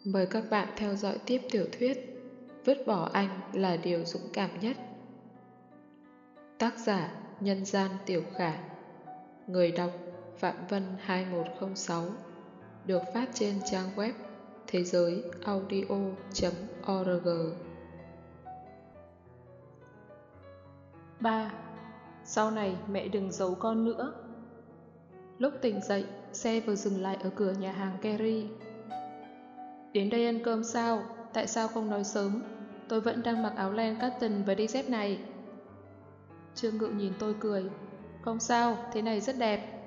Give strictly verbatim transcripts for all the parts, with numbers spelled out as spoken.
Mời các bạn theo dõi tiếp tiểu thuyết Vứt bỏ anh là điều dũng cảm nhất. Tác giả Nhân gian Tiểu Khả. Người đọc Phạm Vân hai một không sáu. Được phát trên trang web thế giới audio chấm org. ba. Sau này mẹ đừng giấu con nữa. Lúc tỉnh dậy, xe vừa dừng lại ở cửa nhà hàng Kerry. Đến đây ăn cơm sao? Tại sao không nói sớm? Tôi vẫn đang mặc áo len cotton và đi dép này. Trương Ngự nhìn tôi cười. Không sao, thế này rất đẹp.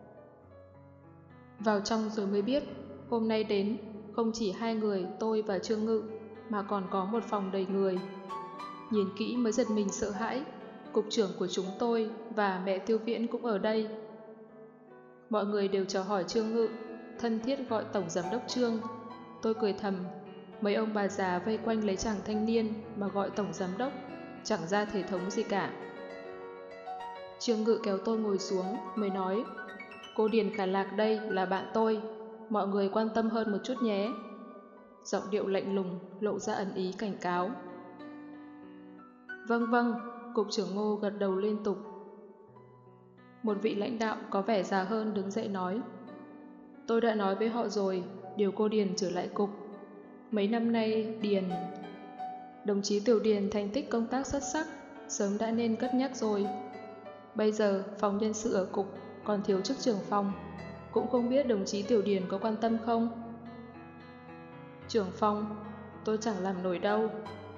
Vào trong rồi mới biết, hôm nay đến, không chỉ hai người, tôi và Trương Ngự, mà còn có một phòng đầy người. Nhìn kỹ mới giật mình sợ hãi, cục trưởng của chúng tôi và mẹ Tiêu Viễn cũng ở đây. Mọi người đều chào hỏi Trương Ngự, thân thiết gọi tổng giám đốc Trương. Tôi cười thầm, mấy ông bà già vây quanh lấy chàng thanh niên mà gọi tổng giám đốc, chẳng ra thể thống gì cả. Trương Ngự kéo tôi ngồi xuống, mới nói, cô Điền Khả Lạc đây là bạn tôi, mọi người quan tâm hơn một chút nhé. Giọng điệu lạnh lùng, lộ ra ẩn ý cảnh cáo. Vâng vâng, cục trưởng Ngô gật đầu liên tục. Một vị lãnh đạo có vẻ già hơn đứng dậy nói, tôi đã nói với họ rồi, điều cô Điền trở lại cục. Mấy năm nay, Điền... Đồng chí Tiểu Điền thành tích công tác xuất sắc, sớm đã nên cất nhắc rồi. Bây giờ, phòng nhân sự ở cục còn thiếu chức trưởng phòng, cũng không biết đồng chí Tiểu Điền có quan tâm không? Trưởng phòng, tôi chẳng làm nổi đâu.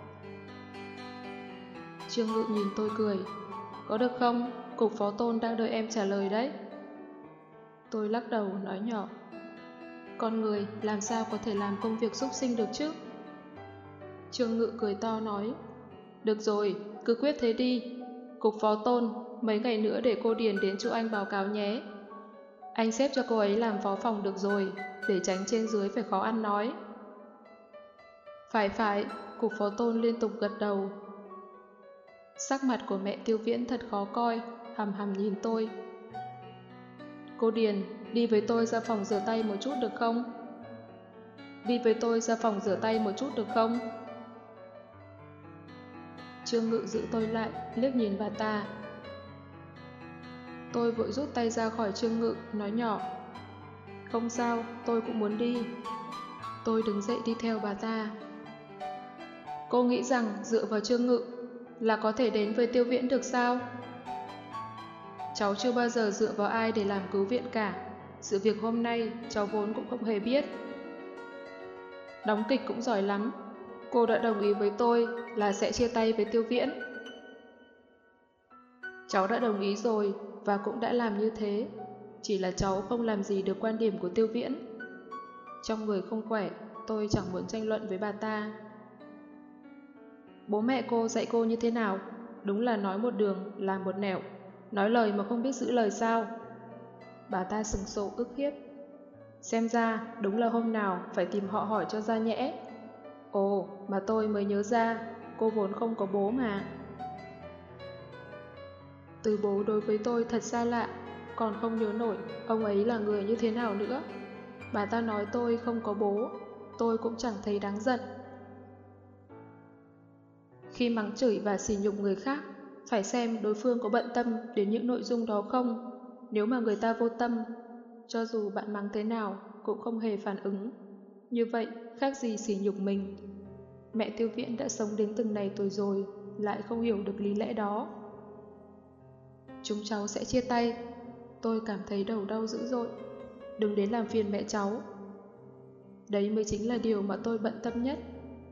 Trương Ngự nhìn tôi cười, có được không? Cục phó tôn đang đợi em trả lời đấy. Tôi lắc đầu nói nhỏ, con người làm sao có thể làm công việc súc sinh được chứ? Trương Ngự cười to nói, được rồi, cứ quyết thế đi. Cục phó tôn, mấy ngày nữa để cô Điền đến chỗ anh báo cáo nhé. Anh xếp cho cô ấy làm phó phòng được rồi, để tránh trên dưới phải khó ăn nói. Phải phải, cục phó tôn liên tục gật đầu. Sắc mặt của mẹ Tiêu Viễn thật khó coi, hằm hằm nhìn tôi. Cô Điền, đi với tôi ra phòng rửa tay một chút được không? Đi với tôi ra phòng rửa tay một chút được không? Trương Ngự giữ tôi lại, liếc nhìn bà ta. Tôi vội rút tay ra khỏi Trương Ngự, nói nhỏ, không sao, tôi cũng muốn đi. Tôi đứng dậy đi theo bà ta. Cô nghĩ rằng dựa vào Trương Ngự là có thể đến với Tiêu Viễn được sao? Cháu chưa bao giờ dựa vào ai để làm cứu viện cả. Sự việc hôm nay cháu vốn cũng không hề biết. Đóng kịch cũng giỏi lắm. Cô đã đồng ý với tôi là sẽ chia tay với Tiêu Viễn. Cháu đã đồng ý rồi và cũng đã làm như thế. Chỉ là cháu không làm gì được quan điểm của Tiêu Viễn. Trong người không khỏe, tôi chẳng muốn tranh luận với bà ta. Bố mẹ cô dạy cô như thế nào? Đúng là nói một đường, làm một nẻo. Nói lời mà không biết giữ lời sao? Bà ta sừng sộ ức hiếp. Xem ra, đúng là hôm nào phải tìm họ hỏi cho ra nhẽ. Ồ, mà tôi mới nhớ ra, cô vốn không có bố mà. Từ bố đối với tôi thật xa lạ, còn không nhớ nổi ông ấy là người như thế nào nữa. Bà ta nói tôi không có bố, tôi cũng chẳng thấy đáng giận. Khi mắng chửi và sỉ nhục người khác, phải xem đối phương có bận tâm đến những nội dung đó không. Nếu mà người ta vô tâm, cho dù bạn mắng thế nào cũng không hề phản ứng. Như vậy, khác gì sỉ nhục mình. Mẹ Tiêu Viễn đã sống đến từng này tuổi rồi, lại không hiểu được lý lẽ đó. Chúng cháu sẽ chia tay. Tôi cảm thấy đầu đau dữ dội. Đừng đến làm phiền mẹ cháu. Đấy mới chính là điều mà tôi bận tâm nhất.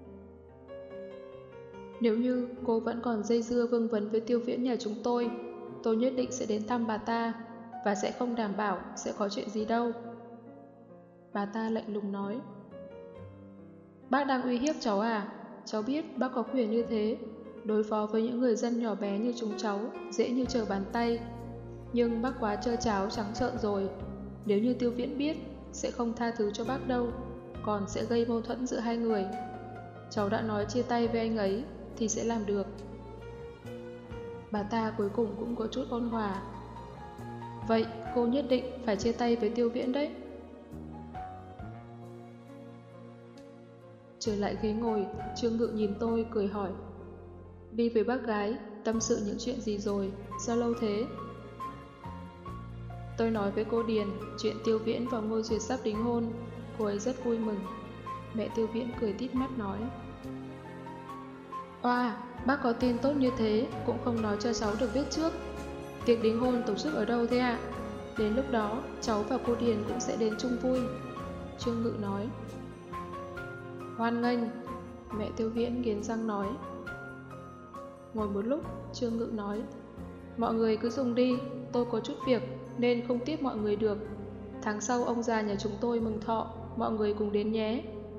Nếu như cô vẫn còn dây dưa vương vấn với Tiêu Viễn nhà chúng tôi, tôi nhất định sẽ đến thăm bà ta, và sẽ không đảm bảo sẽ có chuyện gì đâu. Bà ta lạnh lùng nói. Bác đang uy hiếp cháu à? Cháu biết bác có quyền như thế. Đối phó với những người dân nhỏ bé như chúng cháu, dễ như trở bàn tay. Nhưng bác quá trơ tráo trắng trợn rồi. Nếu như Tiêu Viễn biết, sẽ không tha thứ cho bác đâu, còn sẽ gây mâu thuẫn giữa hai người. Cháu đã nói chia tay với anh ấy, thì sẽ làm được. Bà ta cuối cùng cũng có chút ôn hòa. Vậy cô nhất định phải chia tay với Tiêu Viễn đấy. Trở lại ghế ngồi, Trương Ngự nhìn tôi cười hỏi. Đi với bác gái, tâm sự những chuyện gì rồi, sao lâu thế? Tôi nói với cô Điền chuyện Tiêu Viễn và Ngô Duyệt sắp đính hôn, cô ấy rất vui mừng. Mẹ Tiêu Viễn cười tít mắt nói. Oa, bác có tin tốt như thế cũng không nói cho cháu được biết trước. Tiệc đính hôn tổ chức ở đâu thế ạ? Đến lúc đó cháu và cô Điền cũng sẽ đến chung vui. Trương Ngự nói. Hoan nghênh, mẹ Tiêu Viễn nghiến răng nói. Ngồi một lúc, Trương Ngự nói. Mọi người cứ dùng đi, tôi có chút việc nên không tiếp mọi người được. Tháng sau ông già nhà chúng tôi mừng thọ, mọi người cùng đến nhé.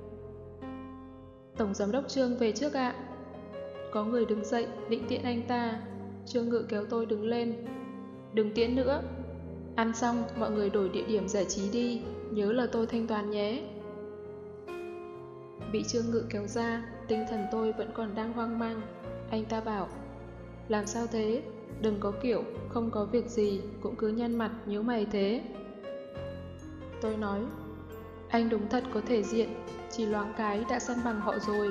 Tổng giám đốc Trương về trước ạ. Có người đứng dậy định tiễn anh ta. Trương Ngự kéo tôi đứng lên. Đừng tiễn nữa. Ăn xong mọi người đổi địa điểm giải trí đi, nhớ là tôi thanh toán nhé. Bị Trương Ngự kéo ra, tinh thần tôi vẫn còn đang hoang mang. Anh ta bảo. Làm sao thế? Đừng có kiểu không có việc gì cũng cứ nhăn mặt nhíu mày thế. Tôi nói. Anh đúng thật có thể diện, chỉ loáng cái đã săn bằng họ rồi.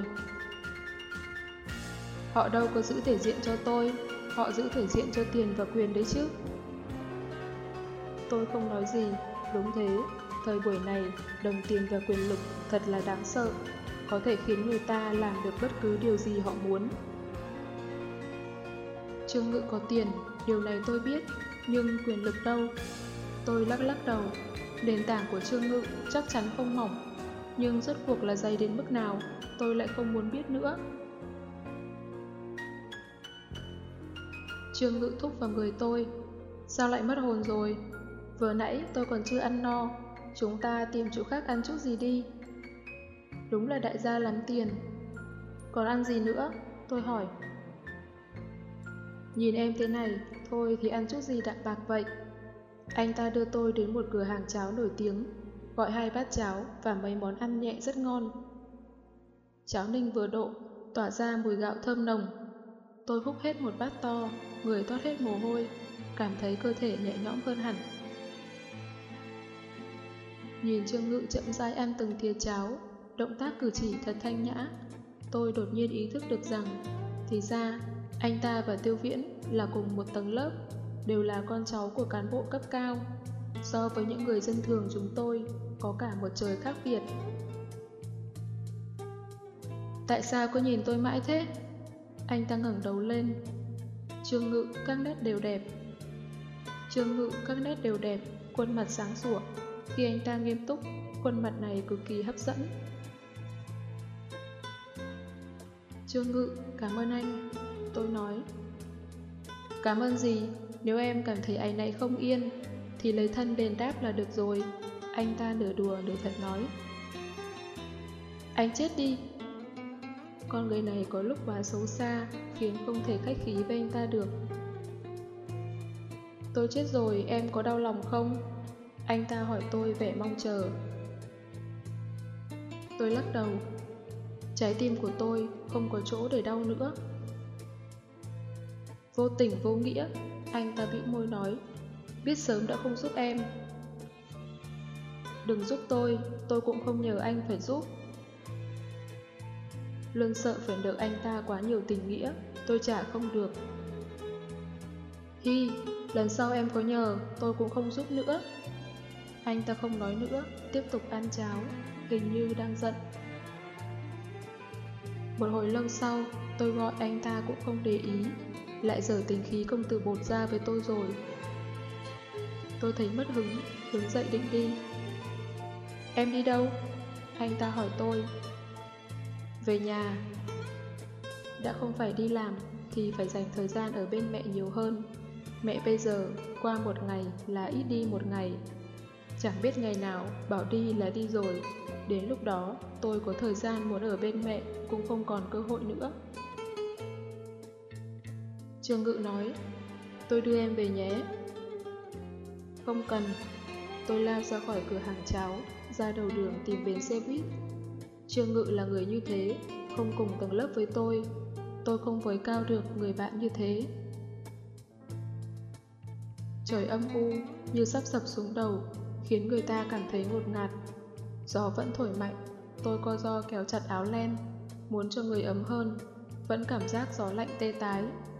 Họ đâu có giữ thể diện cho tôi, họ giữ thể diện cho tiền và quyền đấy chứ. Tôi không nói gì. Đúng thế, thời buổi này đồng tiền và quyền lực thật là đáng sợ, có thể khiến người ta làm được bất cứ điều gì họ muốn. Trương Ngự có tiền, điều này tôi biết, nhưng quyền lực đâu? Tôi lắc lắc đầu. Nền tảng của Trương Ngự chắc chắn không mỏng, nhưng rốt cuộc là dày đến mức nào tôi lại không muốn biết nữa. Trương Ngự thúc vào người tôi. Sao lại mất hồn rồi? Vừa nãy tôi còn chưa ăn no, chúng ta tìm chỗ khác ăn chút gì đi. Đúng là đại gia lắm tiền. Còn ăn gì nữa? Tôi hỏi. Nhìn em thế này, thôi thì ăn chút gì đạm bạc vậy. Anh ta đưa tôi đến một cửa hàng cháo nổi tiếng, gọi hai bát cháo và mấy món ăn nhẹ rất ngon. Cháo ninh vừa độ, tỏa ra mùi gạo thơm nồng. Tôi húp hết một bát to, người toát hết mồ hôi, cảm thấy cơ thể nhẹ nhõm hơn hẳn. Nhìn Trương Ngự chậm rãi ăn từng thìa cháo, động tác cử chỉ thật thanh nhã, tôi đột nhiên ý thức được rằng, thì ra, anh ta và Tiêu Viễn là cùng một tầng lớp, đều là con cháu của cán bộ cấp cao. So với những người dân thường chúng tôi, có cả một trời khác biệt. Tại sao cứ nhìn tôi mãi thế? Anh ta ngẩng đầu lên. Trương Ngự các nét đều đẹp. Trương Ngự các nét đều đẹp, khuôn mặt sáng sủa. Khi anh ta nghiêm túc, khuôn mặt này cực kỳ hấp dẫn. Trương Ngự, cảm ơn anh. Tôi nói. Cảm ơn gì? Nếu em cảm thấy áy náy không yên, thì lấy thân đền đáp là được rồi. Anh ta nửa đùa nửa thật nói. Anh chết đi. Con người này có lúc quá xấu xa, khiến không thể khách khí với anh ta được. Tôi chết rồi, em có đau lòng không? Anh ta hỏi tôi vẻ mong chờ. Tôi lắc đầu. Trái tim của tôi không có chỗ để đau nữa. Vô tình vô nghĩa, anh ta bĩu môi nói. Biết sớm đã không giúp em. Đừng giúp tôi, tôi cũng không nhờ anh phải giúp. Lương sợ phải nợ anh ta quá nhiều tình nghĩa, tôi trả không được. Hi, lần sau em có nhờ, tôi cũng không giúp nữa. Anh ta không nói nữa, tiếp tục ăn cháo, hình như đang giận. Một hồi lâu sau, tôi gọi anh ta cũng không để ý, lại giở tính khí công tử bột ra với tôi rồi. Tôi thấy mất hứng, đứng dậy định đi. Em đi đâu? Anh ta hỏi tôi. Về nhà. Đã không phải đi làm thì phải dành thời gian ở bên mẹ nhiều hơn. Mẹ bây giờ qua một ngày là ít đi một ngày. Chẳng biết ngày nào bảo đi là đi rồi. Đến lúc đó tôi có thời gian muốn ở bên mẹ cũng không còn cơ hội nữa. Trương Ngự nói. Tôi đưa em về nhé. Không cần. Tôi lao ra khỏi cửa hàng cháo, ra đầu đường tìm bến xe buýt. Trương Ngự là người như thế, không cùng tầng lớp với tôi. Tôi không với cao được người bạn như thế. Trời âm u như sắp sập xuống đầu, khiến người ta cảm thấy ngột ngạt. Gió vẫn thổi mạnh, Tôi co ro kéo chặt áo len, muốn cho người ấm hơn, vẫn cảm giác gió lạnh tê tái.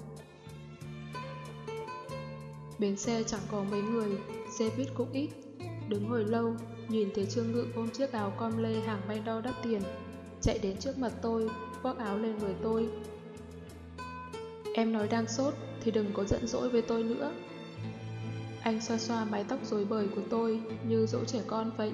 Bến xe chẳng có mấy người, xe buýt cũng ít. Đứng hồi lâu, nhìn thấy Trương Ngự ôm chiếc áo com lê hàng may đo đắt tiền, chạy đến trước mặt tôi, khoác áo lên người tôi. Em nói đang sốt thì đừng có giận dỗi với tôi nữa. Anh xoa xoa mái tóc rối bời của tôi như dỗ trẻ con vậy.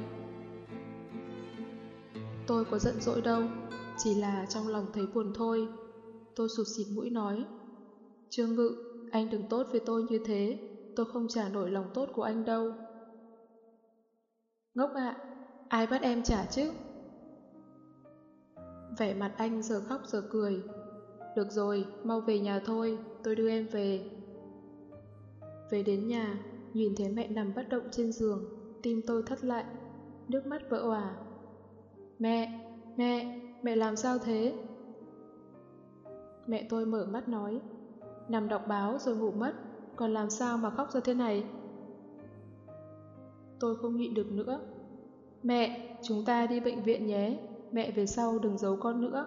Tôi có giận dỗi đâu, chỉ là trong lòng thấy buồn thôi. Tôi sụt sịt mũi nói, Trương Ngự, anh đừng tốt với tôi như thế, tôi không trả nổi lòng tốt của anh đâu. Ngốc ạ, ai bắt em trả chứ? Vẻ mặt anh giờ khóc giờ cười. Được rồi, mau về nhà thôi, tôi đưa em về. Về đến nhà, nhìn thấy mẹ nằm bất động trên giường, tim tôi thắt lại, nước mắt vỡ òa. Mẹ, mẹ, mẹ làm sao thế? Mẹ tôi mở mắt nói, nằm đọc báo rồi ngủ mất, còn làm sao mà khóc ra thế này? Tôi không nhịn được nữa. Mẹ, chúng ta đi bệnh viện nhé, mẹ về sau đừng giấu con nữa.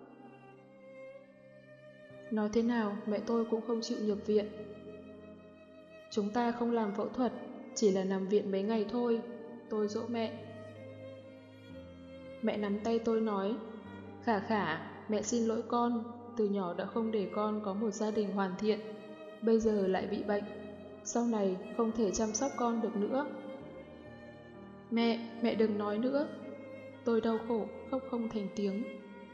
Nói thế nào, mẹ tôi cũng không chịu nhập viện. Chúng ta không làm phẫu thuật, chỉ là nằm viện mấy ngày thôi, tôi dỗ mẹ. Mẹ nắm tay tôi nói, Khả Khả, mẹ xin lỗi con, từ nhỏ đã không để con có một gia đình hoàn thiện, bây giờ lại bị bệnh, sau này không thể chăm sóc con được nữa. Mẹ, mẹ đừng nói nữa. Tôi đau khổ, khóc không thành tiếng.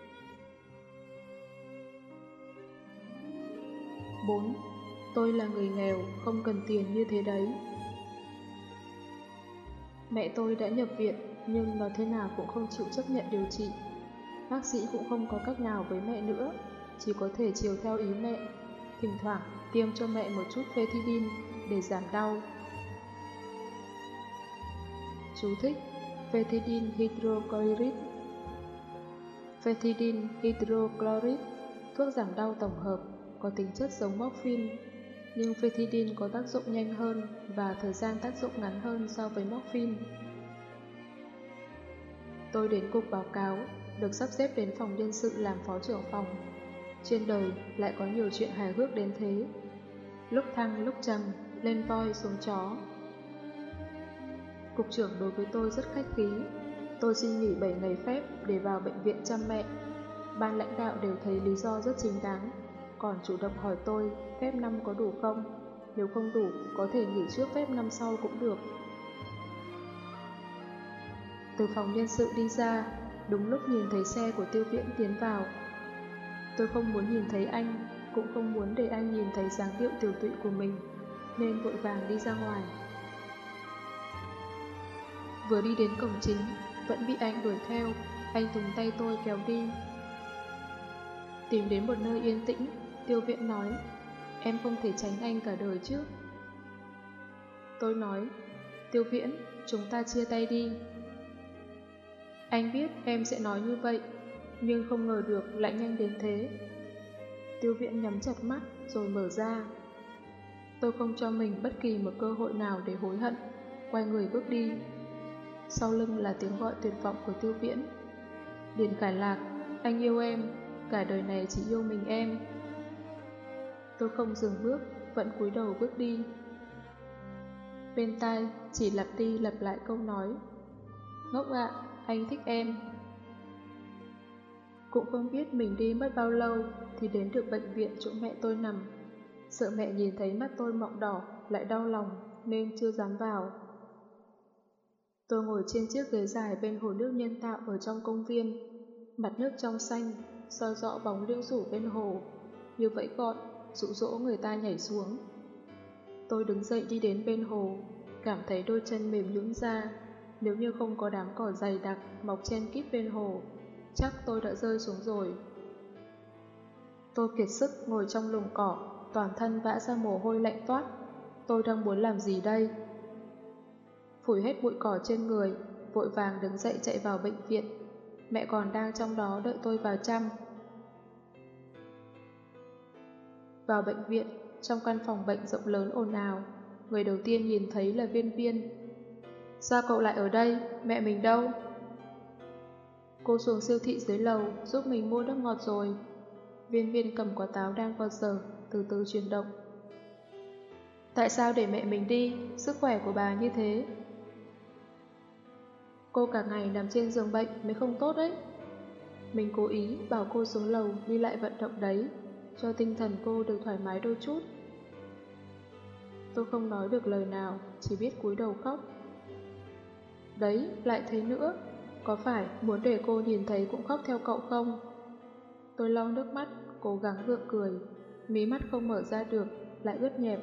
bốn. Tôi là người nghèo, không cần tiền như thế đấy. Mẹ tôi đã nhập viện, nhưng nói thế nào cũng không chịu chấp nhận điều trị. Bác sĩ cũng không có cách nào với mẹ nữa, chỉ có thể chiều theo ý mẹ, thỉnh thoảng tiêm cho mẹ một chút Pethidine để giảm đau. Chú thích: Pethidine hydrochloride. Pethidine hydrochloride, thuốc giảm đau tổng hợp, có tính chất giống morphine, nhưng Pethidine có tác dụng nhanh hơn và thời gian tác dụng ngắn hơn so với morphine. Tôi đến cục báo cáo, được sắp xếp đến phòng nhân sự làm phó trưởng phòng. Trên đời lại có nhiều chuyện hài hước đến thế. Lúc thăng lúc trầm, lên voi xuống chó. Cục trưởng đối với tôi rất khách khí. Tôi xin nghỉ bảy ngày phép để vào bệnh viện chăm mẹ. Ban lãnh đạo đều thấy lý do rất chính đáng, còn chủ động hỏi tôi phép năm có đủ không. Nếu không đủ, có thể nghỉ trước phép năm sau cũng được. Từ phòng nhân sự đi ra, đúng lúc nhìn thấy xe của Tiêu Viễn tiến vào. Tôi không muốn nhìn thấy anh, cũng không muốn để anh nhìn thấy dáng điệu tiểu tụy của mình, nên vội vàng đi ra ngoài. Vừa đi đến cổng chính, vẫn bị anh đuổi theo. Anh dùng tay tôi kéo đi. Tìm đến một nơi yên tĩnh, Tiêu Viễn nói, em không thể tránh anh cả đời chứ. Tôi nói, Tiêu Viễn, chúng ta chia tay đi. Anh biết em sẽ nói như vậy, nhưng không ngờ được lại nhanh đến thế. Tiêu Viễn nhắm chặt mắt rồi mở ra. Tôi không cho mình bất kỳ một cơ hội nào để hối hận, quay người bước đi. Sau lưng là tiếng gọi tuyệt vọng của Tiêu Viễn. Điền Khải Lạc, anh yêu em, cả đời này chỉ yêu mình em. Tôi không dừng bước, vẫn cúi đầu bước đi. Bên tai chỉ lặp đi lặp lại câu nói, ngốc ạ, anh thích em. Cũng không biết mình đi mất bao lâu thì đến được bệnh viện chỗ mẹ tôi nằm. Sợ mẹ nhìn thấy mắt tôi mọng đỏ lại đau lòng nên chưa dám vào. Tôi ngồi trên chiếc ghế dài bên hồ nước nhân tạo ở trong công viên. Mặt nước trong xanh, soi rõ bóng liễu rủ bên hồ, như vẫy gọi, dụ dỗ người ta nhảy xuống. Tôi đứng dậy đi đến bên hồ, cảm thấy đôi chân mềm nhũn ra. Nếu như không có đám cỏ dày đặc mọc chen kít bên hồ, chắc tôi đã rơi xuống rồi. Tôi kiệt sức ngồi trong lùm cỏ, toàn thân vã ra mồ hôi lạnh toát. Tôi đang muốn làm gì đây? Phủi hết bụi cỏ trên người, vội vàng đứng dậy chạy vào bệnh viện. Mẹ còn đang trong đó đợi tôi vào chăm. Vào bệnh viện, trong căn phòng bệnh rộng lớn ồn ào, người đầu tiên nhìn thấy là Viên Viên. Sao cậu lại ở đây? Mẹ mình đâu? Cô xuống siêu thị dưới lầu giúp mình mua nước ngọt rồi. Viên Viên cầm quả táo đang vào giờ, từ từ chuyển động. Tại sao để mẹ mình đi? Sức khỏe của bà như thế. Cô cả ngày nằm trên giường bệnh mới không tốt đấy. Mình cố ý bảo cô xuống lầu đi lại vận động đấy, cho tinh thần cô được thoải mái đôi chút. Tôi không nói được lời nào, chỉ biết cúi đầu khóc. Đấy, lại thế nữa. Có phải muốn để cô nhìn thấy cũng khóc theo cậu không? Tôi lau nước mắt, cố gắng gượng cười. Mí mắt không mở ra được, lại ướt nhẹp.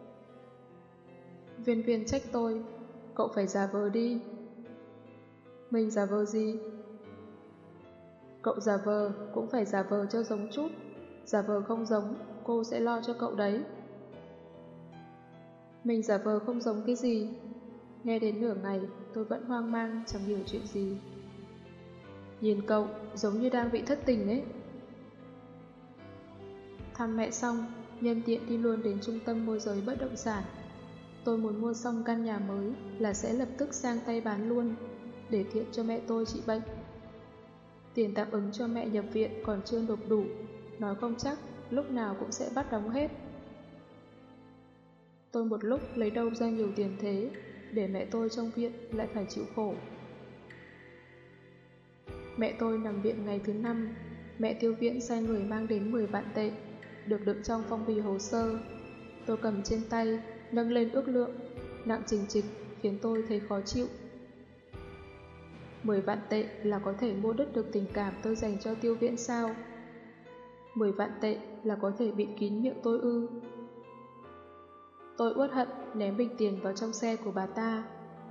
Viên Viên trách tôi. Cậu phải giả vờ đi. Mình giả vờ gì? Cậu giả vờ cũng phải giả vờ cho giống chút. Giả vờ không giống, cô sẽ lo cho cậu đấy. Mình giả vờ không giống cái gì? Nghe đến nửa ngày, tôi vẫn hoang mang, chẳng hiểu chuyện gì. Nhìn cậu, giống như đang bị thất tình ấy. Thăm mẹ xong, nhân tiện đi luôn đến trung tâm môi giới bất động sản. Tôi muốn mua xong căn nhà mới là sẽ lập tức sang tay bán luôn, để tiện cho mẹ tôi trị bệnh. Tiền tạm ứng cho mẹ nhập viện còn chưa nộp đủ, nói không chắc lúc nào cũng sẽ bắt đóng hết. Tôi một lúc lấy đâu ra nhiều tiền thế, để mẹ tôi trong viện lại phải chịu khổ. Mẹ tôi nằm viện ngày thứ năm, mẹ Tiêu Viễn sai người mang đến mười vạn tệ, được đựng trong phong bì hồ sơ. Tôi cầm trên tay, nâng lên ước lượng, nặng chình chịch khiến tôi thấy khó chịu. mười vạn tệ là có thể mua đứt được tình cảm tôi dành cho Tiêu Viễn sao? mười vạn tệ là có thể bịt kín miệng tôi ư? Tôi uất hận ném bình tiền vào trong xe của bà ta.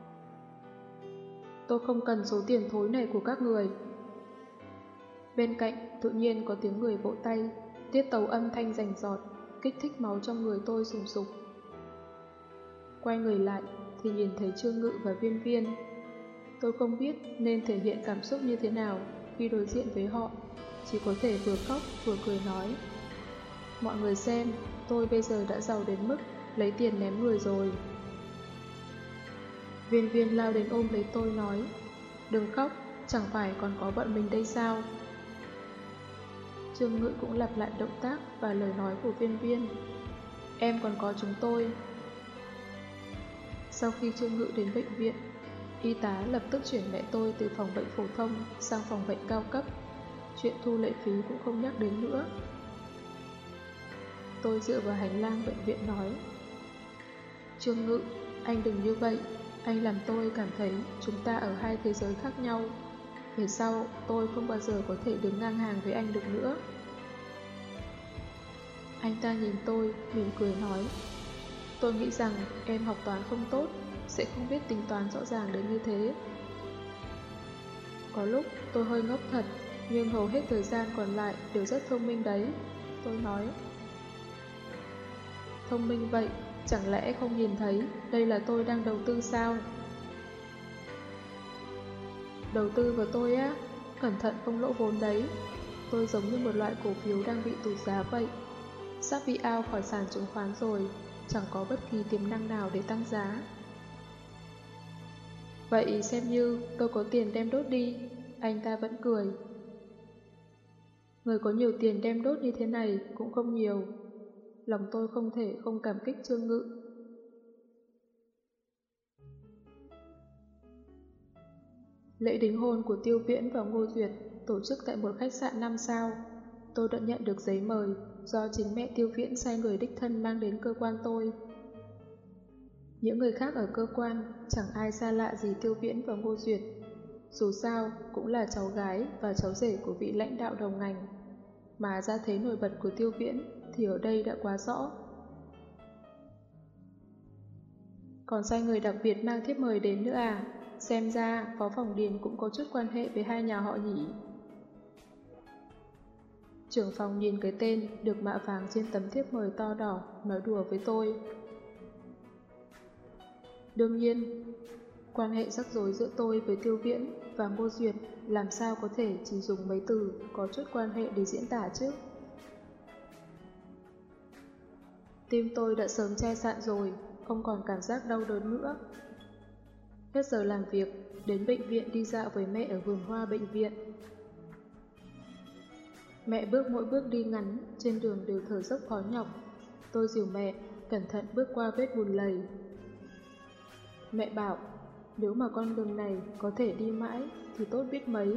Tôi không cần số tiền thối này của các người. Bên cạnh tự nhiên có tiếng người vỗ tay, tiết tấu âm thanh rành rọt, kích thích máu trong người tôi sùng sục. Quay người lại thì nhìn thấy Trương Ngự và Viên Viên. Tôi không biết nên thể hiện cảm xúc như thế nào khi đối diện với họ, chỉ có thể vừa khóc vừa cười nói. Mọi người xem, tôi bây giờ đã giàu đến mức lấy tiền ném người rồi. Viên Viên lao đến ôm lấy tôi nói, đừng khóc, chẳng phải còn có bọn mình đây sao? Trương Ngự cũng lặp lại động tác và lời nói của Viên Viên. Em còn có chúng tôi. Sau khi Trương Ngự đến bệnh viện, y tá lập tức chuyển mẹ tôi từ phòng bệnh phổ thông sang phòng bệnh cao cấp. Chuyện thu lệ phí cũng không nhắc đến nữa. Tôi dựa vào hành lang bệnh viện nói, Trương Ngự, anh đừng như vậy. Anh làm tôi cảm thấy chúng ta ở hai thế giới khác nhau. Về sau tôi không bao giờ có thể đứng ngang hàng với anh được nữa. Anh ta nhìn tôi, mỉm cười nói, tôi nghĩ rằng em học toán không tốt, sẽ không biết tính toán rõ ràng đến như thế. Có lúc tôi hơi ngốc thật, nhưng hầu hết thời gian còn lại đều rất thông minh đấy. Tôi nói, thông minh vậy, chẳng lẽ không nhìn thấy đây là tôi đang đầu tư sao? Đầu tư vào tôi á, cẩn thận không lỗ vốn đấy. Tôi giống như một loại cổ phiếu đang bị tụt giá vậy. Sắp bị out khỏi sàn chứng khoán rồi, chẳng có bất kỳ tiềm năng nào để tăng giá. Vậy xem như tôi có tiền đem đốt đi. Anh ta vẫn cười. Người có nhiều tiền đem đốt như thế này cũng không nhiều. Lòng tôi không thể không cảm kích Trương Ngự. Lễ đính hôn của Tiêu Viễn và Ngô Duyệt tổ chức tại một khách sạn năm sao. Tôi đã nhận được giấy mời do chính mẹ Tiêu Viễn sai người đích thân mang đến cơ quan tôi. Những người khác ở cơ quan chẳng ai xa lạ gì Tiêu Viễn và Ngô Duyệt. Dù sao cũng là cháu gái và cháu rể của vị lãnh đạo đầu ngành. Mà ra thế nổi bật của Tiêu Viễn thì ở đây đã quá rõ. Còn sai người đặc biệt mang thiếp mời đến nữa à? Xem ra Phó Phòng Điền cũng có chút quan hệ với hai nhà họ nhỉ. Trưởng phòng nhìn cái tên được mạ vàng trên tấm thiếp mời to đỏ, nói đùa với tôi. Đương nhiên, quan hệ rắc rối giữa tôi với Tiêu Viễn và Ngô Duyệt làm sao có thể chỉ dùng mấy từ có chút quan hệ để diễn tả chứ. Tim tôi đã sớm chai sạn rồi, không còn cảm giác đau đớn nữa. Hết giờ làm việc, đến bệnh viện đi dạo với mẹ ở vườn hoa bệnh viện. Mẹ bước mỗi bước đi ngắn, trên đường đều thở dốc khó nhọc. Tôi dìu mẹ, cẩn thận bước qua vết bùn lầy. Mẹ bảo, nếu mà con đường này có thể đi mãi thì tốt biết mấy.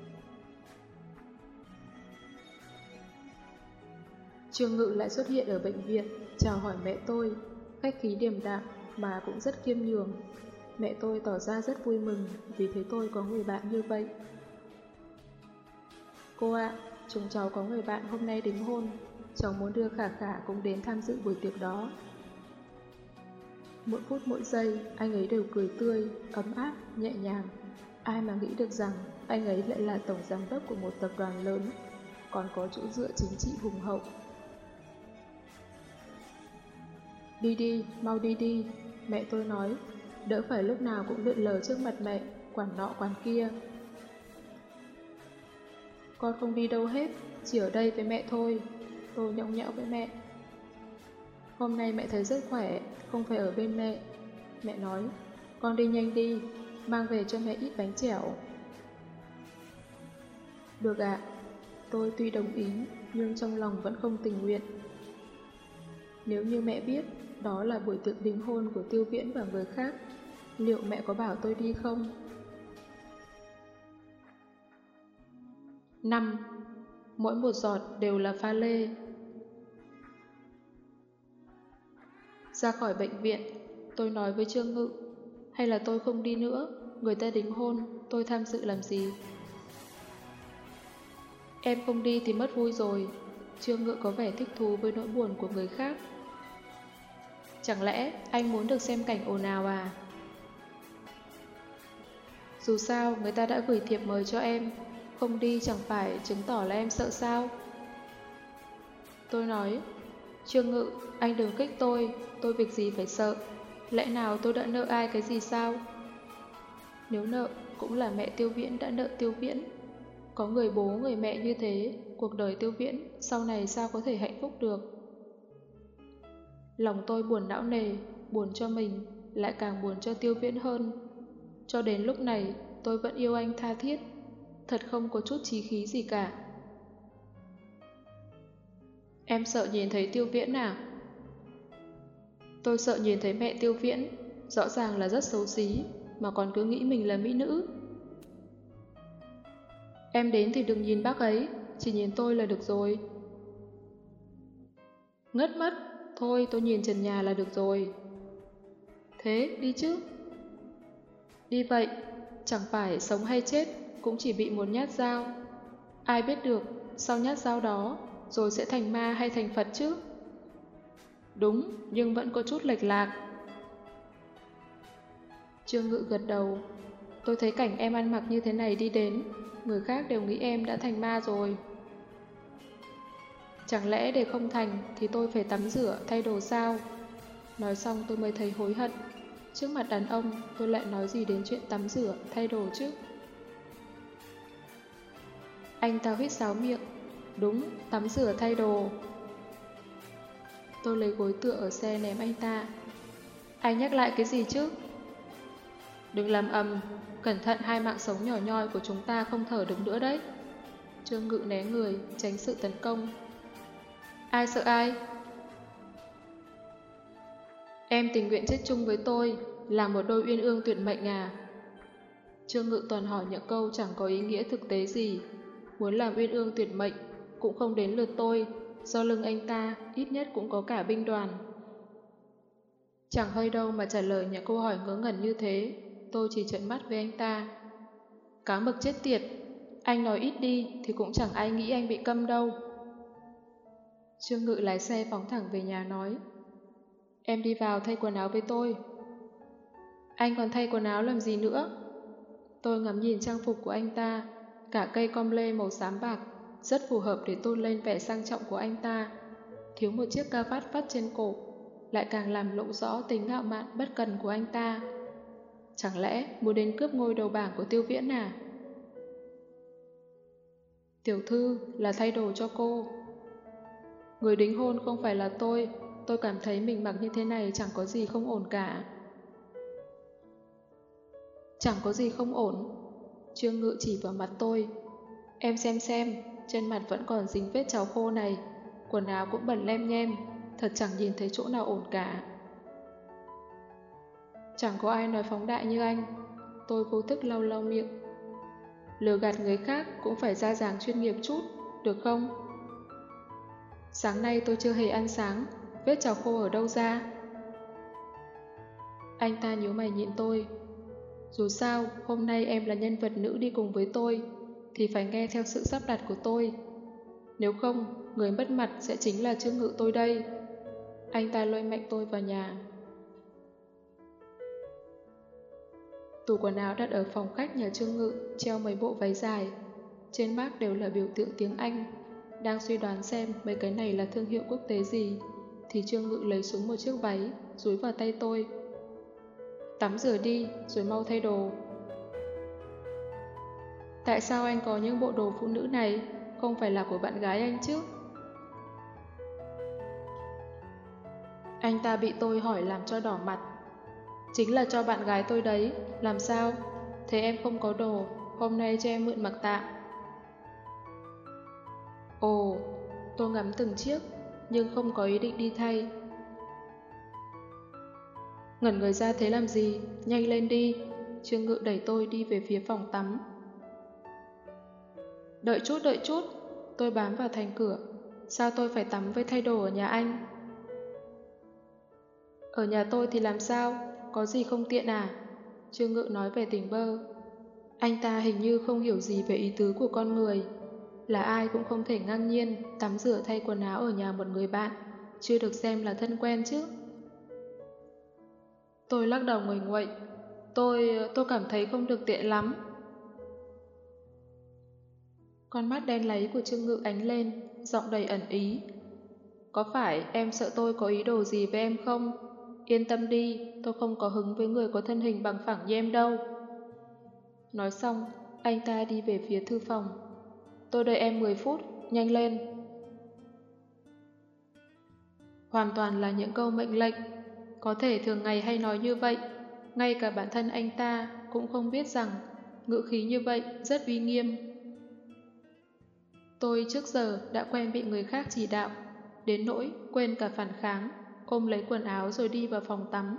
Trương Ngự lại xuất hiện ở bệnh viện, chào hỏi mẹ tôi, khách khí điềm đạm mà cũng rất khiêm nhường. Mẹ tôi tỏ ra rất vui mừng vì thấy tôi có người bạn như vậy. Cô ạ, chúng cháu có người bạn hôm nay đính hôn, cháu muốn đưa Khả Khả cũng đến tham dự buổi tiệc đó. Mỗi phút mỗi giây, anh ấy đều cười tươi, ấm áp, nhẹ nhàng. Ai mà nghĩ được rằng anh ấy lại là tổng giám đốc của một tập đoàn lớn, còn có chỗ dựa chính trị hùng hậu. Đi đi, mau đi đi, mẹ tôi nói, đỡ phải lúc nào cũng lượn lờ trước mặt mẹ, quản nọ quản kia. Con không đi đâu hết, chỉ ở đây với mẹ thôi, tôi nhõng nhẽo với mẹ. Hôm nay mẹ thấy rất khỏe, không phải ở bên mẹ. Mẹ nói, con đi nhanh đi, mang về cho mẹ ít bánh chẻo. Được ạ, tôi tuy đồng ý, nhưng trong lòng vẫn không tình nguyện. Nếu như mẹ biết đó là buổi tiệc đính hôn của Tiêu Viễn và người khác, liệu mẹ có bảo tôi đi không? năm. Mỗi một giọt đều là pha lê. Ra khỏi bệnh viện, tôi nói với Trương Ngự, hay là tôi không đi nữa, người ta đính hôn, tôi tham dự làm gì? Em không đi thì mất vui rồi. Trương Ngự có vẻ thích thú với nỗi buồn của người khác. Chẳng lẽ anh muốn được xem cảnh ồn ào à? Dù sao, người ta đã gửi thiệp mời cho em, không đi chẳng phải chứng tỏ là em sợ sao? Tôi nói, Trương Ngự, anh đừng kích tôi, tôi việc gì phải sợ, lẽ nào tôi đã nợ ai cái gì sao? Nếu nợ, cũng là mẹ Tiêu Viễn đã nợ Tiêu Viễn. Có người bố người mẹ như thế, cuộc đời Tiêu Viễn sau này sao có thể hạnh phúc được? Lòng tôi buồn não nề, buồn cho mình, lại càng buồn cho Tiêu Viễn hơn. Cho đến lúc này, tôi vẫn yêu anh tha thiết, thật không có chút chí khí gì cả. Em sợ nhìn thấy Tiêu Viễn à? Tôi sợ nhìn thấy mẹ Tiêu Viễn, rõ ràng là rất xấu xí, mà còn cứ nghĩ mình là mỹ nữ. Em đến thì đừng nhìn bác ấy, chỉ nhìn tôi là được rồi. Ngất mất, thôi tôi nhìn trần nhà là được rồi. Thế, đi chứ. Đi vậy, chẳng phải sống hay chết, cũng chỉ bị một nhát dao. Ai biết được, sau nhát dao đó, rồi sẽ thành ma hay thành Phật chứ? Đúng, nhưng vẫn có chút lệch lạc. Trương Ngự gật đầu. Tôi thấy cảnh em ăn mặc như thế này đi đến, người khác đều nghĩ em đã thành ma rồi. Chẳng lẽ để không thành thì tôi phải tắm rửa, thay đồ sao? Nói xong tôi mới thấy hối hận. Trước mặt đàn ông tôi lại nói gì đến chuyện tắm rửa, thay đồ chứ? Anh ta huýt sáo miệng. Đúng, tắm rửa thay đồ. Tôi lấy gối tựa ở xe ném anh ta. Anh nhắc lại cái gì chứ? Đừng làm ầm, cẩn thận hai mạng sống nhỏ nhoi của chúng ta không thở được nữa đấy. Trương Ngự né người, tránh sự tấn công. Ai sợ ai? Em tình nguyện chết chung với tôi, là một đôi uyên ương tuyệt mệnh à? Trương Ngự toàn hỏi những câu chẳng có ý nghĩa thực tế gì. Muốn làm uyên ương tuyệt mệnh, cũng không đến lượt tôi, do lưng anh ta ít nhất cũng có cả binh đoàn. Chẳng hơi đâu mà trả lời những câu hỏi ngớ ngẩn như thế, tôi chỉ trợn mắt với anh ta. Cá mực chết tiệt, anh nói ít đi thì cũng chẳng ai nghĩ anh bị câm đâu. Trương Ngự lái xe phóng thẳng về nhà nói, em đi vào thay quần áo với tôi. Anh còn thay quần áo làm gì nữa? Tôi ngắm nhìn trang phục của anh ta, cả cây com lê màu xám bạc, rất phù hợp để tôn lên vẻ sang trọng của anh ta. Thiếu một chiếc ca vát vắt trên cổ, lại càng làm lộ rõ tính ngạo mạn bất cần của anh ta. Chẳng lẽ muốn đến cướp ngôi đầu bảng của Tiêu Viễn à? Tiểu thư là thay đồ cho cô. Người đính hôn không phải là tôi, tôi cảm thấy mình mặc như thế này chẳng có gì không ổn cả. Chẳng có gì không ổn. Trương Ngự chỉ vào mặt tôi. Em xem xem, trên mặt vẫn còn dính vết cháo khô này, quần áo cũng bẩn lem nhem, thật chẳng nhìn thấy chỗ nào ổn cả. Chẳng có ai nói phóng đại như anh. Tôi vô thức lau lau miệng. Lừa gạt người khác cũng phải ra dáng chuyên nghiệp chút, được không? Sáng nay tôi chưa hề ăn sáng, vết cháo khô ở đâu ra? Anh ta nhíu mày nhìn tôi. Dù sao, hôm nay em là nhân vật nữ đi cùng với tôi, thì phải nghe theo sự sắp đặt của tôi. Nếu không, người mất mặt sẽ chính là Trương Ngự tôi đây. Anh ta lôi mạnh tôi vào nhà. Tủ quần áo đặt ở phòng khách nhà Trương Ngự treo mấy bộ váy dài. Trên mác đều là biểu tượng tiếng Anh. Đang suy đoán xem mấy cái này là thương hiệu quốc tế gì, thì Trương Ngự lấy xuống một chiếc váy, dúi vào tay tôi. Tắm rửa đi, rồi mau thay đồ. Tại sao anh có những bộ đồ phụ nữ này? Không phải là của bạn gái anh chứ? Anh ta bị tôi hỏi làm cho đỏ mặt. Chính là cho bạn gái tôi đấy, làm sao? Thế em không có đồ, hôm nay cho em mượn mặc tạm. Ồ, tôi ngắm từng chiếc, nhưng không có ý định đi thay. Ngẩn người ra thế làm gì, nhanh lên đi. Trương Ngự đẩy tôi đi về phía phòng tắm. Đợi chút, đợi chút. Tôi bám vào thành cửa. Sao tôi phải tắm với thay đồ ở nhà anh? Ở nhà tôi thì làm sao? Có gì không tiện à? Trương Ngự nói về tỉnh bơ. Anh ta hình như không hiểu gì về ý tứ của con người. Là ai cũng không thể ngang nhiên tắm rửa thay quần áo ở nhà một người bạn, chưa được xem là thân quen chứ. Tôi lắc đầu nguầy nguậy. Tôi... tôi cảm thấy không được tiện lắm. Con mắt đen láy của Trương Ngự ánh lên, giọng đầy ẩn ý. Có phải em sợ tôi có ý đồ gì với em không? Yên tâm đi, tôi không có hứng với người có thân hình bằng phẳng như em đâu. Nói xong, anh ta đi về phía thư phòng. Tôi đợi em mười phút, nhanh lên. Hoàn toàn là những câu mệnh lệnh. Có thể thường ngày hay nói như vậy, ngay cả bản thân anh ta cũng không biết rằng ngữ khí như vậy rất uy nghiêm. Tôi trước giờ đã quen bị người khác chỉ đạo, đến nỗi quên cả phản kháng, ôm lấy quần áo rồi đi vào phòng tắm.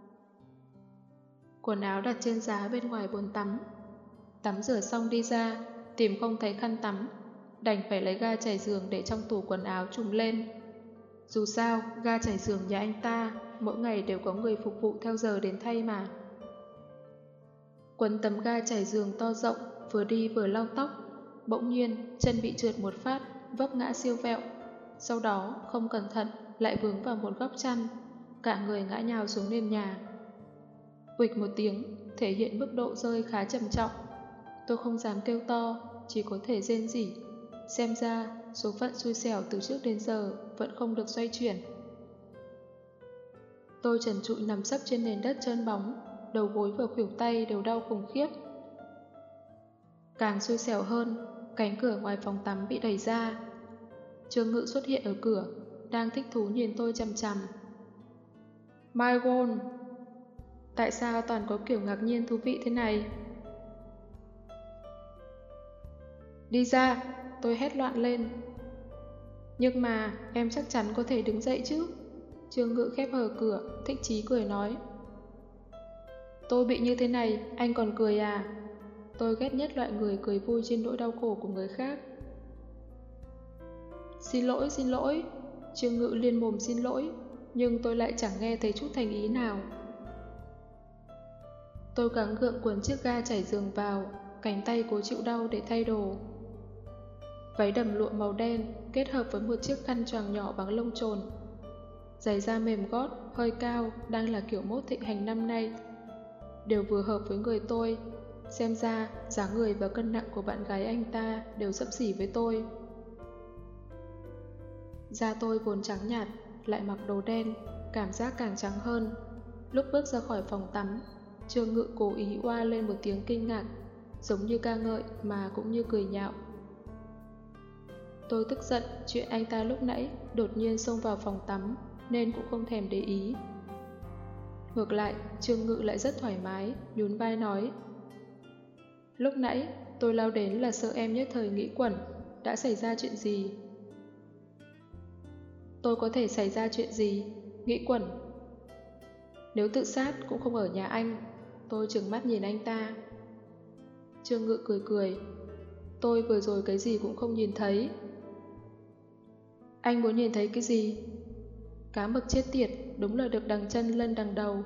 Quần áo đặt trên giá bên ngoài bồn tắm. Tắm rửa xong đi ra, tìm không thấy khăn tắm, đành phải lấy ga trải giường để trong tủ quần áo trùm lên. Dù sao, ga trải giường nhà anh ta mỗi ngày đều có người phục vụ theo giờ đến thay mà. Quấn tấm ga trải giường to rộng, vừa đi vừa lau tóc. Bỗng nhiên, chân bị trượt một phát, vấp ngã siêu vẹo. Sau đó, không cẩn thận, lại vướng vào một góc chăn. Cả người ngã nhào xuống nền nhà. Uịch một tiếng, thể hiện mức độ rơi khá trầm trọng. Tôi không dám kêu to, chỉ có thể rên rỉ. Xem ra, số phận xui xẻo từ trước đến giờ vẫn không được xoay chuyển. Tôi trần trụi nằm sấp trên nền đất trơn bóng, đầu gối và khuỷu tay đều đau khủng khiếp. Càng xui xẻo hơn, cánh cửa ngoài phòng tắm bị đẩy ra. Trương Ngự xuất hiện ở cửa, đang thích thú nhìn tôi chằm chằm. My God! Tại sao toàn có kiểu ngạc nhiên thú vị thế này? Đi ra! Tôi hét loạn lên. Nhưng mà em chắc chắn có thể đứng dậy chứ? Trương Ngự khép hờ cửa, thích chí cười nói. Tôi bị như thế này, anh còn cười à? Tôi ghét nhất loại người cười vui trên nỗi đau khổ của người khác. Xin lỗi, xin lỗi. Trương Ngự liên mồm xin lỗi, nhưng tôi lại chẳng nghe thấy chút thành ý nào. Tôi gắng gượng quấn chiếc ga trải giường vào, cánh tay cố chịu đau để thay đồ. Váy đầm lụa màu đen kết hợp với một chiếc khăn choàng nhỏ bằng lông chồn. Giày da mềm gót, hơi cao, đang là kiểu mốt thịnh hành năm nay. Đều vừa hợp với người tôi. Xem ra, dáng người và cân nặng của bạn gái anh ta đều xấp xỉ với tôi. Da tôi vốn trắng nhạt, lại mặc đồ đen, cảm giác càng trắng hơn. Lúc bước ra khỏi phòng tắm, Trương Ngự cố ý oa lên một tiếng kinh ngạc, giống như ca ngợi mà cũng như cười nhạo. Tôi tức giận chuyện anh ta lúc nãy đột nhiên xông vào phòng tắm, nên cũng không thèm để ý. Ngược lại, Trương Ngự lại rất thoải mái, nhún vai nói. Lúc nãy tôi lao đến là sợ em nhất thời nghĩ quẩn. Đã xảy ra chuyện gì? Tôi có thể xảy ra chuyện gì? Nghĩ quẩn. Nếu tự sát cũng không ở nhà anh. Tôi trừng mắt nhìn anh ta. Trương Ngự cười cười. Tôi vừa rồi cái gì cũng không nhìn thấy. Anh muốn nhìn thấy cái gì? Cá mực chết tiệt, đúng là được đằng chân lân đằng đầu.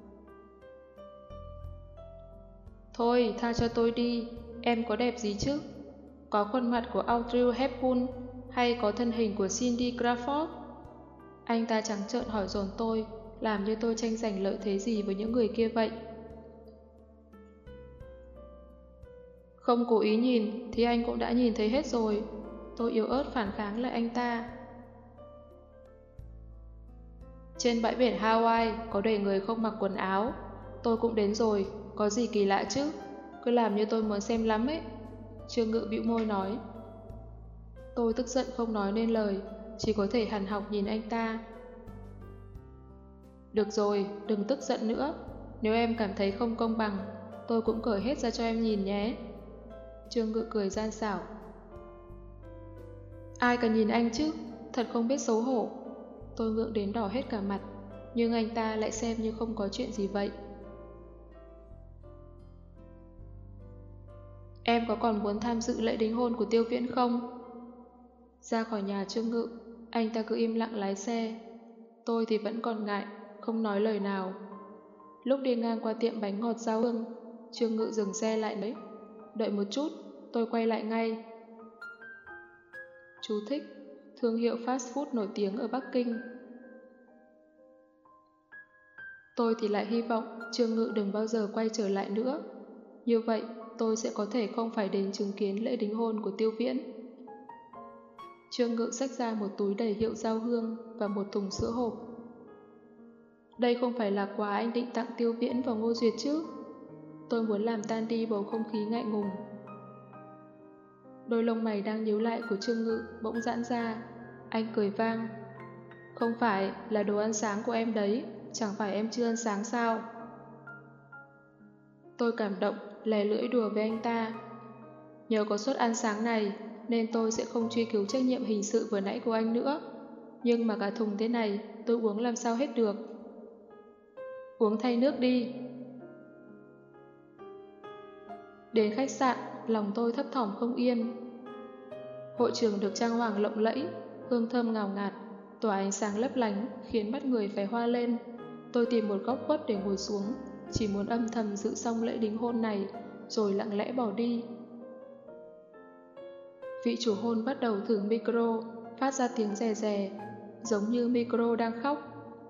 Thôi, tha cho tôi đi. Em có đẹp gì chứ? Có khuôn mặt của Audrey Hepburn hay có thân hình của Cindy Crawford? Anh ta trắng trợn hỏi dồn tôi, làm như tôi tranh giành lợi thế gì với những người kia vậy. Không cố ý nhìn thì anh cũng đã nhìn thấy hết rồi. Tôi yếu ớt phản kháng lại anh ta. Trên bãi biển Hawaii có đầy người không mặc quần áo. Tôi cũng đến rồi, có gì kỳ lạ chứ? Cứ làm như tôi muốn xem lắm ấy. Trương Ngự bĩu môi nói. Tôi tức giận không nói nên lời, chỉ có thể hằn học nhìn anh ta. Được rồi, đừng tức giận nữa. Nếu em cảm thấy không công bằng, tôi cũng cởi hết ra cho em nhìn nhé. Trương Ngự cười gian xảo. Ai cần nhìn anh chứ? Thật không biết xấu hổ. Tôi ngượng đến đỏ hết cả mặt, nhưng anh ta lại xem như không có chuyện gì vậy. Em có còn muốn tham dự lễ đính hôn của Tiêu Viễn không? Ra khỏi nhà Trương Ngự, anh ta cứ im lặng lái xe. Tôi thì vẫn còn ngại, không nói lời nào. Lúc đi ngang qua tiệm bánh ngọt Giao Hương, Trương Ngự dừng xe lại đấy. Đợi một chút, tôi quay lại ngay. Chú thích: thương hiệu fast food nổi tiếng ở Bắc Kinh. Tôi thì lại hy vọng Trương Ngự đừng bao giờ quay trở lại nữa. Như vậy, tôi sẽ có thể không phải đến chứng kiến lễ đính hôn của Tiêu Viễn. Trương Ngự xách ra một túi đầy hiệu Giao Hương và một thùng sữa hộp. Đây không phải là quà anh định tặng Tiêu Viễn và Ngô Duyệt chứ? Tôi muốn làm tan đi bầu không khí ngại ngùng. Đôi lông mày đang nhíu lại của Trương Ngự bỗng giãn ra. Anh cười vang. Không phải, là đồ ăn sáng của em đấy. Chẳng phải em chưa ăn sáng sao? Tôi cảm động, lè lưỡi đùa với anh ta. Nhờ có suất ăn sáng này nên tôi sẽ không truy cứu trách nhiệm hình sự vừa nãy của anh nữa. Nhưng mà cả thùng thế này tôi uống làm sao hết được. Uống thay nước đi. Đến khách sạn, lòng tôi thấp thỏm không yên. Hội trường được trang hoàng lộng lẫy, hương thơm ngào ngạt, tỏa ánh sáng lấp lánh khiến mắt người phải hoa lên. Tôi tìm một góc khuất để ngồi xuống, chỉ muốn âm thầm dự xong lễ đính hôn này, rồi lặng lẽ bỏ đi. Vị chủ hôn bắt đầu thử micro, phát ra tiếng rè rè, giống như micro đang khóc.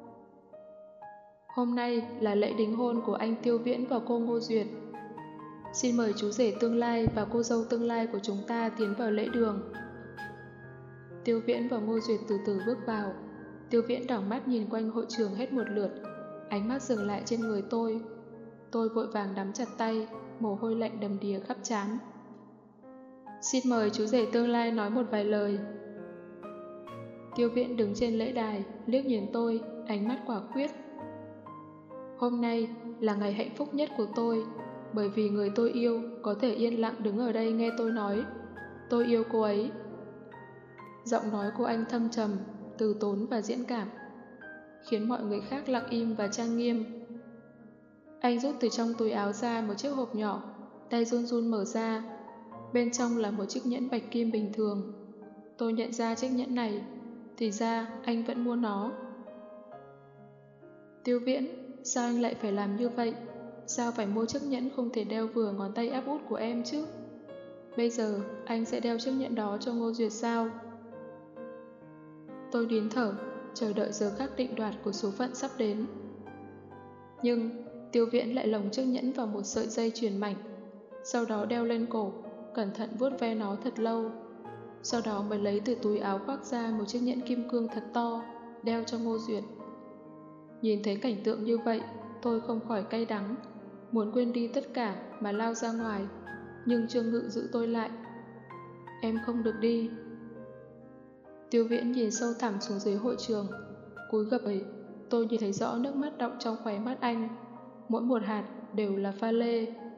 Hôm nay là lễ đính hôn của anh Tiêu Viễn và cô Ngô Duyệt. Xin mời chú rể tương lai và cô dâu tương lai của chúng ta tiến vào lễ đường. Tiêu Viễn và Ngô Duyệt từ từ bước vào. Tiêu Viễn đảo mắt nhìn quanh hội trường hết một lượt, ánh mắt dừng lại trên người tôi. Tôi vội vàng nắm chặt tay, mồ hôi lạnh đầm đìa khắp trán. Xin mời chú rể tương lai nói một vài lời. Tiêu Viễn đứng trên lễ đài, liếc nhìn tôi, ánh mắt quả quyết. Hôm nay là ngày hạnh phúc nhất của tôi, bởi vì người tôi yêu có thể yên lặng đứng ở đây nghe tôi nói. Tôi yêu cô ấy. Giọng nói của anh thâm trầm, từ tốn và diễn cảm, khiến mọi người khác lặng im và trang nghiêm. Anh rút từ trong túi áo ra một chiếc hộp nhỏ, tay run run mở ra. Bên trong là một chiếc nhẫn bạch kim bình thường. Tôi nhận ra chiếc nhẫn này, thì ra anh vẫn mua nó. Tiêu Viễn, sao anh lại phải làm như vậy? Sao phải mua chiếc nhẫn không thể đeo vừa ngón tay áp út của em chứ? Bây giờ anh sẽ đeo chiếc nhẫn đó cho Ngô Duyệt sao? Tôi nín thở, chờ đợi giờ khắc định đoạt của số phận sắp đến. Nhưng Tiêu Viễn lại lồng chiếc nhẫn vào một sợi dây chuyền mảnh, sau đó đeo lên cổ, cẩn thận vuốt ve nó thật lâu. Sau đó mới lấy từ túi áo khoác ra một chiếc nhẫn kim cương thật to, đeo cho Ngô Duyệt. Nhìn thấy cảnh tượng như vậy, tôi không khỏi cay đắng, muốn quên đi tất cả mà lao ra ngoài, nhưng Trương Ngự giữ tôi lại. Em không được đi. Tiêu Viễn nhìn sâu thẳm xuống dưới hội trường, cúi gập ấy, tôi nhìn thấy rõ nước mắt đọng trong khóe mắt anh, mỗi một hạt đều là pha lê.